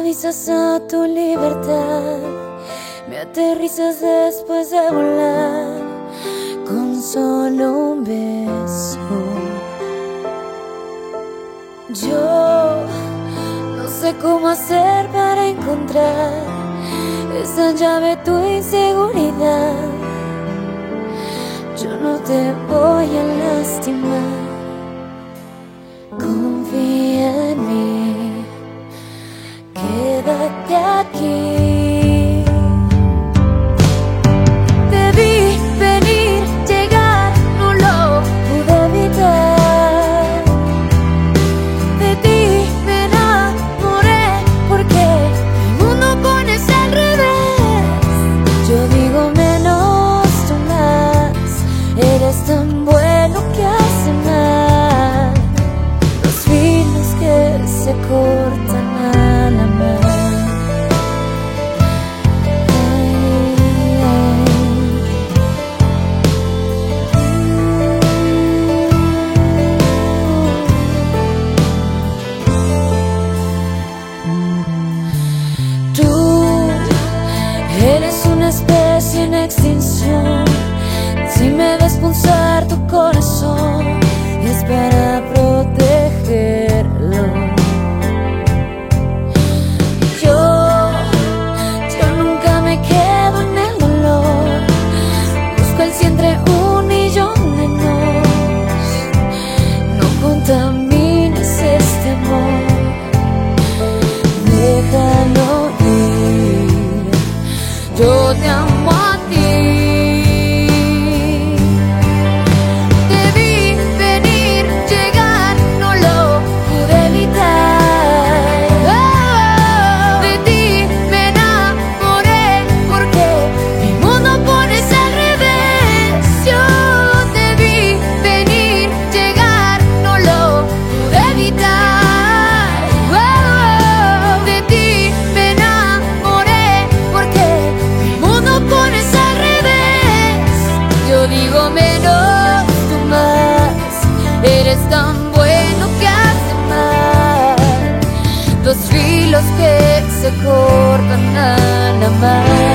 aterrizas a tu libertad, me aterrizas después de volar con solo un beso. Yo no sé cómo hacer para encontrar esa llave, tu inseguridad. Yo no te voy a lastimar, confía en mí, quédate aquí. Te vi venir, llegar, no lo pude evitar. De ti me enamoré porque mi mundo pones al revés. Yo digo menos, tú más, eres tan bueno que hace mal. Los filos que se cortan al amar. Eres una especie en extinción. Si me ves pulsar tu corazón, es para protegerlo. Yo nunca me quedo en el dolor. Busco el sí entre un millón de nos. No contamines este amor, déjalo ir. Yo te amo a ti. Te vi venir, llegar, no lo pude evitar. Oh, de ti me enamoré porque mi mundo pones al revés. Yo te vi venir, llegar, no lo pude evitar. Oh, de ti me enamoré porque pones al revés. Yo digo menos, tú más, eres tan bueno que hace mal. Dos filos que se cortan al amar.